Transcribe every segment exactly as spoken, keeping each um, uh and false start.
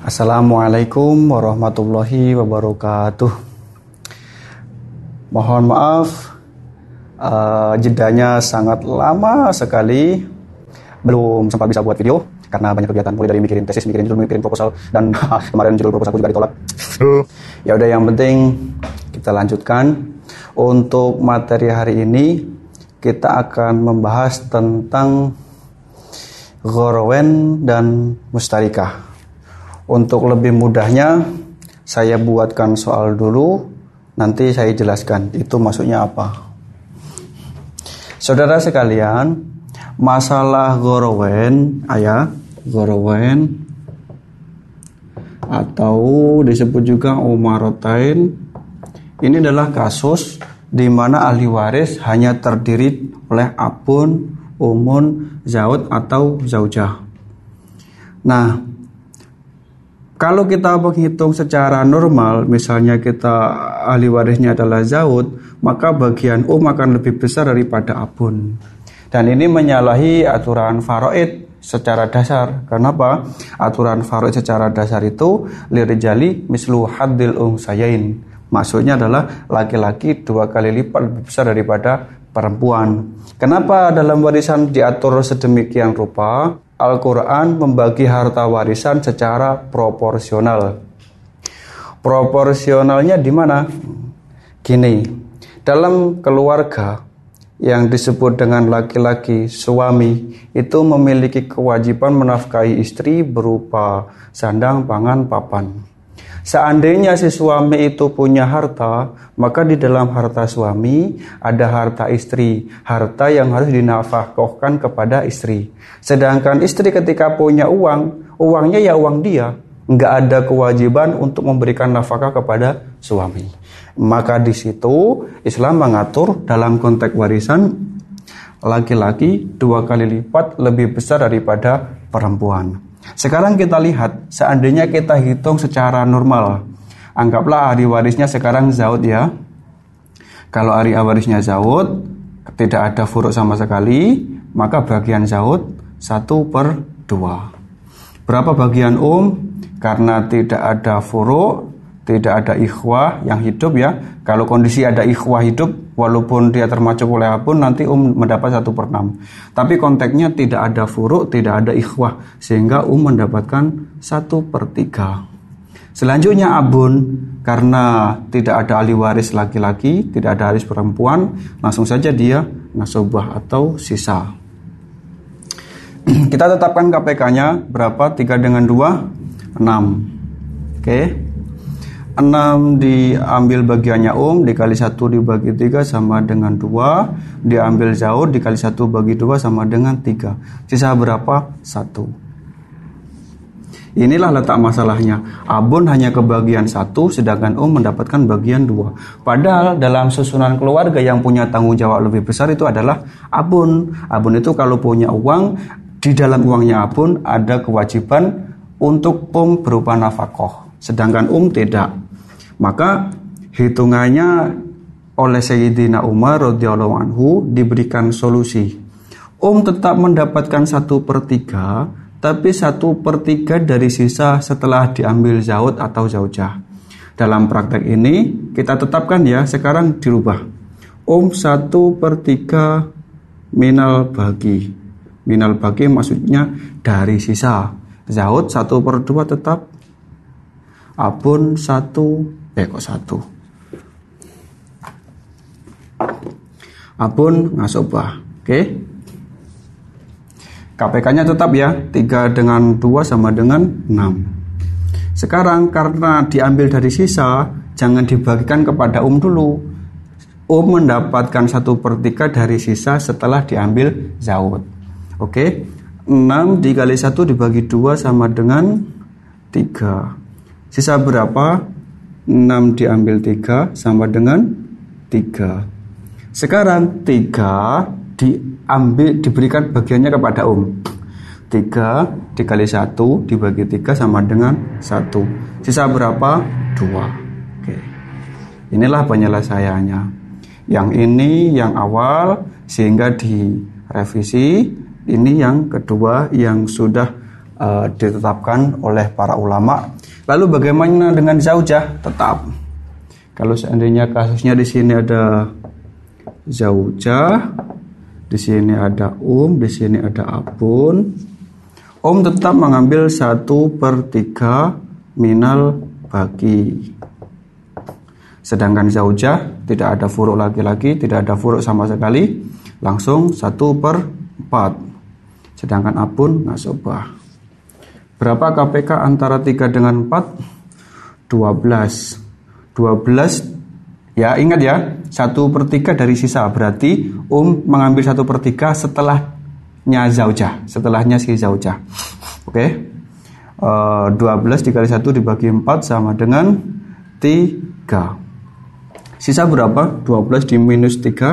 Assalamualaikum warahmatullahi wabarakatuh. Mohon maaf, uh, jedanya sangat lama sekali. Belum sempat bisa buat video karena banyak kegiatan, mulai dari mikirin tesis, mikirin judul, mikirin proposal, dan kemarin judul proposalku juga ditolak. Ya udah, yang penting kita lanjutkan. Untuk materi hari ini kita akan membahas tentang ghorowen dan mustarikah. Untuk lebih mudahnya, saya buatkan soal dulu, nanti saya jelaskan itu maksudnya apa. Saudara sekalian, masalah ghorowen, ayah, ghorowen atau disebut juga umarotain, ini adalah kasus di mana ahli waris hanya terdiri oleh abun, umun, zaud atau zaujah. Nah, kalau kita menghitung secara normal, misalnya kita ahli warisnya adalah zaud, maka bagian um akan lebih besar daripada abun. Dan ini menyalahi aturan faraid secara dasar. Kenapa? Aturan faraid secara dasar itu lirijali mislu haddil unsayain. Maksudnya adalah laki-laki dua kali lipat lebih besar daripada perempuan. Kenapa dalam warisan diatur sedemikian rupa? Al-Quran membagi harta warisan secara proporsional. Proporsionalnya di mana? Gini, dalam keluarga yang disebut dengan laki-laki suami itu memiliki kewajiban menafkahi istri berupa sandang, pangan, papan. Seandainya si suami itu punya harta, maka di dalam harta suami ada harta istri, harta yang harus dinafkahkan kepada istri. Sedangkan istri ketika punya uang, uangnya ya uang dia, nggak ada kewajiban untuk memberikan nafkah kepada suami. Maka di situ Islam mengatur dalam konteks warisan laki-laki dua kali lipat lebih besar daripada perempuan. Sekarang kita lihat, seandainya kita hitung secara normal, anggaplah ahli warisnya sekarang zaud ya. Kalau ahli warisnya zaud, tidak ada furuk sama sekali, maka bagian zaud satu per dua. Berapa bagian um? Karena tidak ada furuk, tidak ada ikhwah yang hidup ya. Kalau kondisi ada ikhwah hidup, walaupun dia termasuk oleh abun, nanti um mendapat satu per enam. Tapi konteksnya tidak ada furuk, tidak ada ikhwah, sehingga um mendapatkan satu per tiga. Selanjutnya abun, karena tidak ada ahli waris laki-laki, tidak ada waris perempuan, langsung saja dia nasabah atau sisa. Kita tetapkan K P K-nya berapa? tiga dengan dua, enam. Oke. Okay. enam diambil bagiannya um, dikali satu dibagi tiga sama dengan dua. Diambil zaud, dikali satu bagi dua sama dengan tiga. Sisa berapa? satu. Inilah letak masalahnya. Abun hanya kebagian satu, sedangkan um mendapatkan bagian dua. Padahal dalam susunan keluarga yang punya tanggung jawab lebih besar itu adalah abun. Abun itu kalau punya uang, di dalam uangnya abun ada kewajiban untuk um berupa nafkah. Sedangkan um tidak. Maka hitungannya oleh Sayyidina Umar radhiyallahu anhu diberikan solusi. Um tetap mendapatkan satu per tiga, tapi satu per tiga dari sisa setelah diambil zaud atau zaujah. Dalam praktek ini kita tetapkan ya, sekarang dirubah. Um satu per tiga minal bagi. Minal bagi maksudnya dari sisa. Zaud satu per dua tetap. Abun satu, eh kok satu. Abun ngasobah, oke. Okay. K P K-nya tetap ya, tiga dengan dua sama dengan enam. Sekarang karena diambil dari sisa, jangan dibagikan kepada um dulu. Um mendapatkan satu per tiga dari sisa setelah diambil zaud. Oke, okay. enam dikali satu dibagi dua sama dengan tiga. Sisa berapa? enam diambil tiga sama dengan tiga. Sekarang tiga diambil, diberikan bagiannya kepada um. tiga dikali satu dibagi tiga sama dengan satu. Sisa berapa? dua. Oke. Inilah penyelesaiannya. Yang ini yang awal sehingga direvisi. Ini yang kedua yang sudah uh, ditetapkan oleh para ulama Lalu bagaimana dengan zaujah? Tetap. Kalau seandainya kasusnya di sini ada zaujah, di sini ada um, di sini ada abun, um tetap mengambil satu per tiga minal baki. Sedangkan zaujah tidak ada furuk laki-laki, tidak ada furuk sama sekali, langsung satu per empat. Sedangkan abun nasobah. Berapa K P K antara tiga dengan empat? dua belas. dua belas, ya ingat ya, satu per tiga dari sisa. Berarti um mengambil satu per tiga setelahnya zaujah, setelahnya si zaujah. Oke, uh, dua belas dikali satu dibagi empat sama dengan tiga. Sisa berapa? dua belas di minus tiga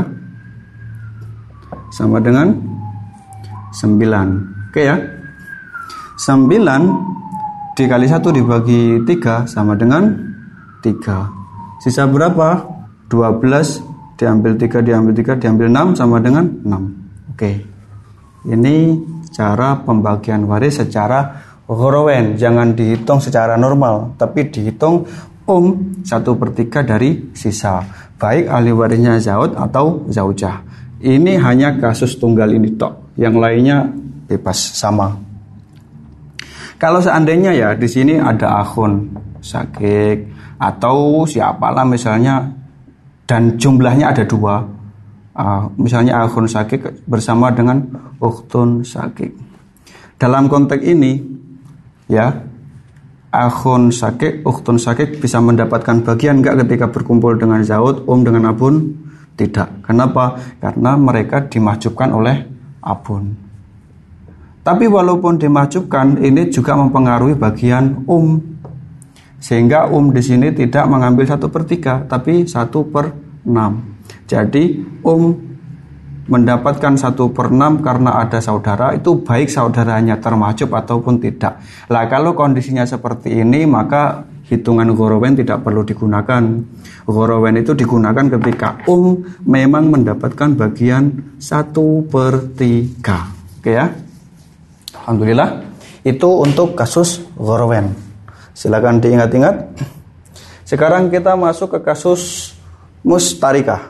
sama dengan sembilan. Oke ya, sembilan dikali satu dibagi tiga sama dengan tiga. Sisa berapa? dua belas diambil tiga, diambil tiga, diambil enam sama dengan enam. Oke. Ini cara pembagian waris secara ghorowen. Jangan dihitung secara normal, tapi dihitung um satu per tiga dari sisa. Baik ahli warisnya zaud atau zaujah. Ini hanya kasus tunggal ini tok. Yang lainnya bebas sama. Kalau seandainya ya di sini ada akhun sakik atau siapalah misalnya dan jumlahnya ada dua, uh, misalnya akhun sakik bersama dengan ukhtun sakik. Dalam konteks ini ya, akhun sakik, ukhtun sakik bisa mendapatkan bagian enggak ketika berkumpul dengan zaud, um dengan abun? Tidak. Kenapa? Karena mereka dimahjubkan oleh abun. Tapi walaupun dimahjubkan, ini juga mempengaruhi bagian um. Sehingga um di sini tidak mengambil satu per tiga, tapi satu per enam. Jadi um mendapatkan satu per enam karena ada saudara, itu baik saudaranya termahjub ataupun tidak. Lah kalau kondisinya seperti ini, maka hitungan ghorowen tidak perlu digunakan. Ghorowen itu digunakan ketika um memang mendapatkan bagian satu per tiga. Oke ya. Alhamdulillah. Itu untuk kasus ghorowen. Silakan diingat-ingat. Sekarang kita masuk ke kasus mustarikah.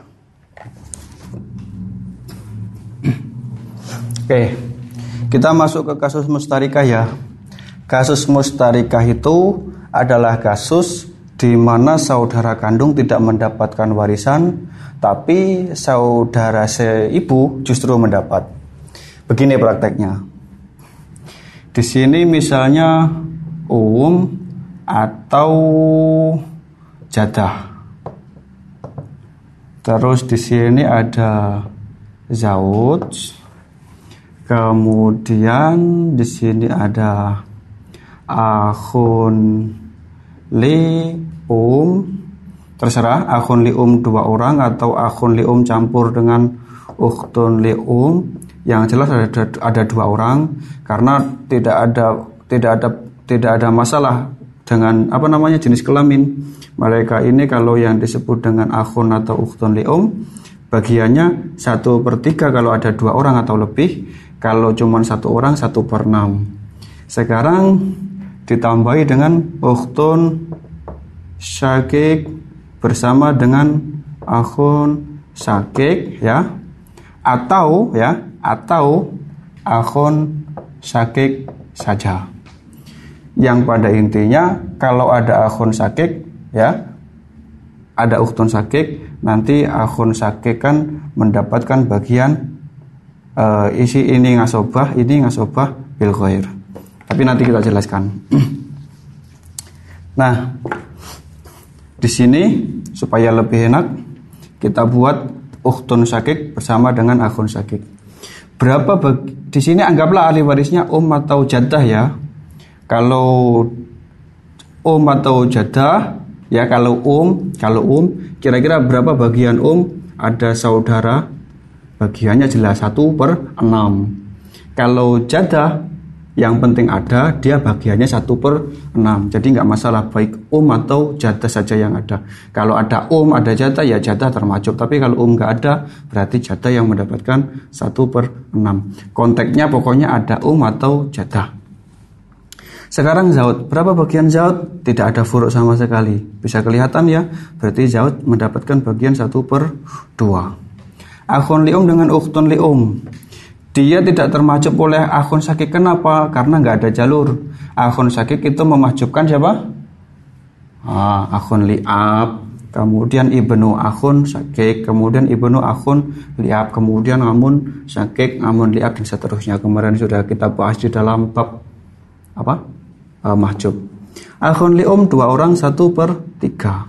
Oke, kita masuk ke kasus mustarikah ya. Kasus mustarikah itu adalah kasus di mana saudara kandung tidak mendapatkan warisan, tapi saudara seibu justru mendapat. Begini prakteknya. Di sini misalnya um atau jadah. Terus di sini ada zaud. Kemudian di sini ada akhun li um. Terserah akhun li um dua orang atau akhun li um campur dengan ukhtun li um. Yang jelas ada ada dua orang karena tidak ada tidak ada tidak ada masalah dengan apa namanya jenis kelamin mereka ini. Kalau yang disebut dengan akhun atau ukhtun li'um, bagiannya satu per tiga kalau ada dua orang atau lebih. Kalau cuma satu orang satu per enam. Sekarang ditambahi dengan ukhtun syakik bersama dengan akhun syakik ya, atau ya atau akhun syakik saja. Yang pada intinya kalau ada akhun sakik ya, ada ukhtun sakik, nanti akhun sakik kan mendapatkan bagian uh, isi ini ngasobah, ini ngasobah bil ghair. Tapi nanti kita jelaskan. Nah, di sini supaya lebih enak kita buat ukhtun sakik bersama dengan akhun sakik. Berapa bagi, di sini anggaplah ahli warisnya um atau jaddah ya. Kalau um atau jadah ya, kalau um kalau um kira-kira berapa bagian um? Ada saudara, bagiannya jelas satu per enam. Kalau jadah yang penting ada, dia bagiannya satu per enam. Jadi nggak masalah baik um atau jadah saja yang ada. Kalau ada um ada jadah ya jadah termahjub. Tapi kalau um nggak ada berarti jadah yang mendapatkan satu per enam. Konteksnya pokoknya ada um atau jadah. Sekarang zaud, berapa bagian zaud? Tidak ada furuk sama sekali. Bisa kelihatan ya, berarti zaud mendapatkan bagian satu per dua. Akhun li'um dengan ukhtun li'um, dia tidak termajub oleh akhun syakik. Kenapa? Karena nggak ada jalur. Akhun syakik itu memajubkan siapa? Ah, akhun li'ab, kemudian ibnu akhun syakik, kemudian ibnu akhun li'ab, kemudian amun syakik, amun li'ab, dan seterusnya. Kemarin sudah kita bahas di dalam bab apa? Uh, mahjub. Akhun li'um dua orang satu per tiga.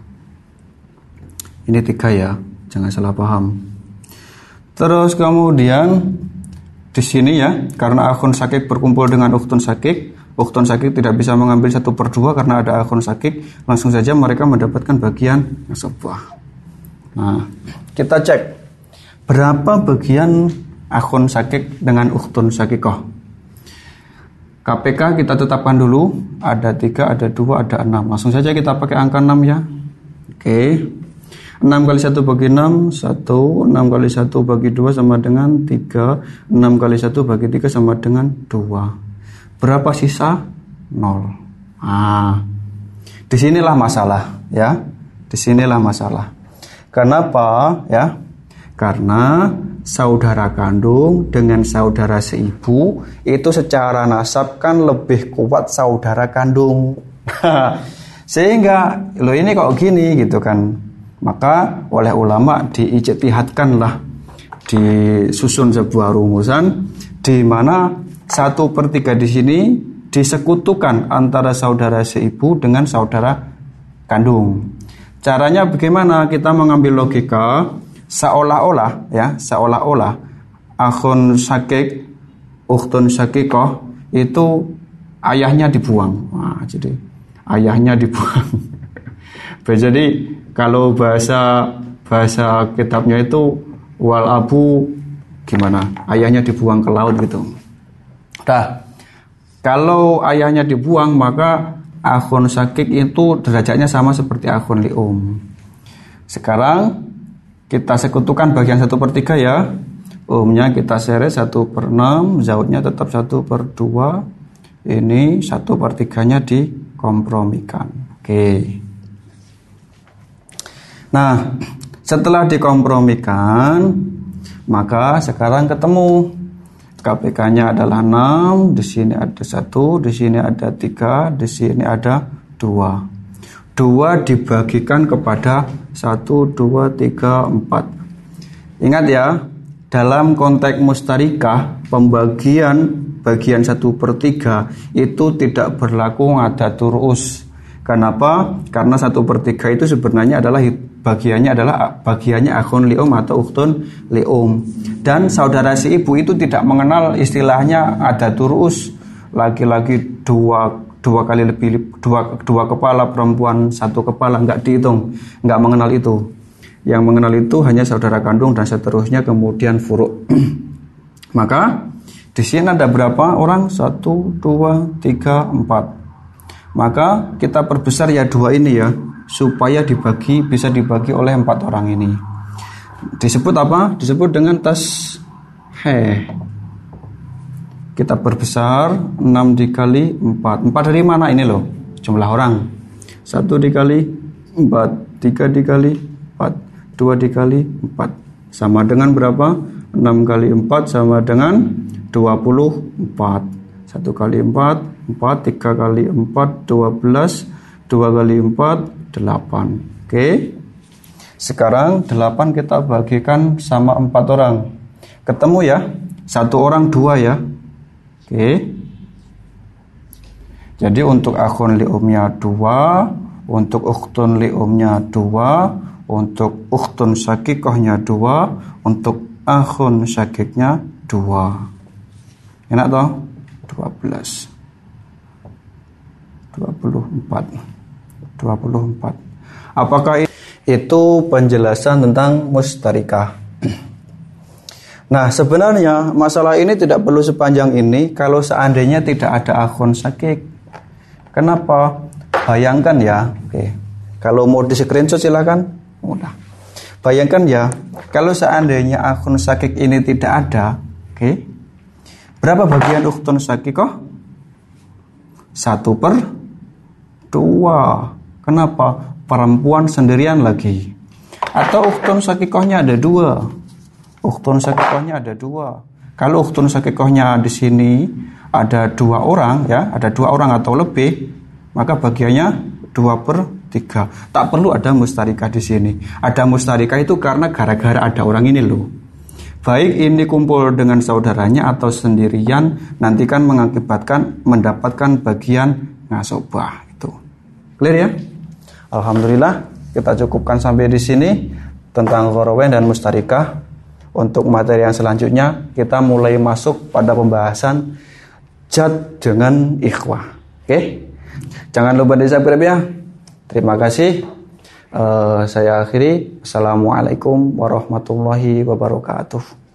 Ini tiga ya, jangan salah paham. Terus kemudian di sini ya, karena akhun syakik berkumpul dengan ukhtun syakik, ukhtun syakik tidak bisa mengambil satu per dua karena ada akhun syakik, langsung saja mereka mendapatkan bagian sebuah. Nah, kita cek berapa bagian akhun syakik dengan ukhtun syakikoh. K P K kita tetapkan dulu, ada tiga, ada dua, ada enam. Langsung saja kita pakai angka enam ya. Oke, enam kali satu bagi enam, satu. enam kali satu bagi dua sama dengan tiga. enam kali satu bagi tiga sama dengan dua. Berapa sisa? nol. Nah, disinilah masalah ya. Disinilah masalah. Kenapa ya? Karena saudara kandung dengan saudara seibu itu secara nasab kan lebih kuat saudara kandung. Sehingga lo ini kok gini gitu kan. Maka oleh ulama diijtihadkanlah, disusun sebuah rumusan di mana satu per tiga di sini disekutukan antara saudara seibu dengan saudara kandung. Caranya bagaimana? Kita mengambil logika seolah-olah ya, seolah-olah akhun syakik, ukhtun syakikoh itu ayahnya dibuang. Nah, jadi ayahnya dibuang. Jadi kalau bahasa bahasa kitabnya itu wal abu gimana? Ayahnya dibuang ke laut gitu. Nah, kalau ayahnya dibuang maka akhun syakik itu derajatnya sama seperti akhun li'um. Sekarang kita sekutukan bagian satu per tiga ya. Umnya kita seret satu per enam, zaudnya tetap satu per dua. Ini satu per tiganya dikompromikan. Oke. Nah, setelah dikompromikan, maka sekarang ketemu. K P K-nya adalah enam, di sini ada satu, di sini ada tiga, di sini ada dua. Dua dibagikan kepada satu, dua, tiga, empat. Ingat ya, dalam konteks mustarikah, pembagian bagian satu per tiga itu tidak berlaku ngadatur ru'us. Kenapa? Karena satu per tiga itu sebenarnya adalah bagiannya adalah bagiannya akhun li'um atau ukhtun li'um. Dan saudara si ibu itu tidak mengenal istilahnya adatur ru'us. Laki-laki dua dua kali lebih dua dua kepala, perempuan satu kepala, nggak dihitung, nggak mengenal itu. Yang mengenal itu hanya saudara kandung dan seterusnya, kemudian furuk. Maka di sini ada berapa orang? Satu, dua, tiga, empat. Maka kita perbesar ya dua ini ya, supaya dibagi bisa dibagi oleh empat orang ini. Disebut apa? Disebut dengan tas he. Kita perbesar enam dikali empat. empat dari mana ini loh? Jumlah orang. satu dikali empat, tiga dikali empat, dua dikali empat. Sama dengan berapa? enam kali empat sama dengan dua puluh empat. satu kali empat, empat, tiga kali empat, dua belas, dua kali empat, delapan. Oke. Sekarang delapan kita bagikan sama empat orang. Ketemu ya? Satu orang dua ya. Oke. Jadi untuk akhun li'umnya dua, untuk ukhtun li'umnya dua, untuk ukhtun syakikohnya dua, untuk akhun syakiknya dua. Enak toh? dua belas. dua puluh empat. dua puluh empat. Apakah itu penjelasan tentang mustarikah? Nah, sebenarnya masalah ini tidak perlu sepanjang ini kalau seandainya tidak ada akhun syakik. Kenapa? Bayangkan ya, oke. Kalau mau di screenshot silakan. Mudah. Bayangkan ya, kalau seandainya akhun syakik ini tidak ada, oke. Berapa bagian ukhtun syakikoh? satu per dua. Kenapa? Perempuan sendirian lagi. Atau ukhtun syakikohnya ada dua. Ukhtun syakikohnya ada dua. Kalau ukhtun syakikohnya di sini ada dua orang, ya, ada dua orang atau lebih, maka bagiannya dua per tiga. Tak perlu ada mustarikah di sini. Ada mustarikah itu karena gara-gara ada orang ini loh. Baik ini kumpul dengan saudaranya atau sendirian, nanti kan mengakibatkan mendapatkan bagian ngasobah itu. Clear ya? Alhamdulillah, kita cukupkan sampai di sini tentang gharawain dan mustarikah. Untuk materi yang selanjutnya kita mulai masuk pada pembahasan jad dengan ikhwah. Oke? Jangan lupa di-subscribe ya. Terima kasih. Uh, saya akhiri. Assalamualaikum warahmatullahi wabarakatuh.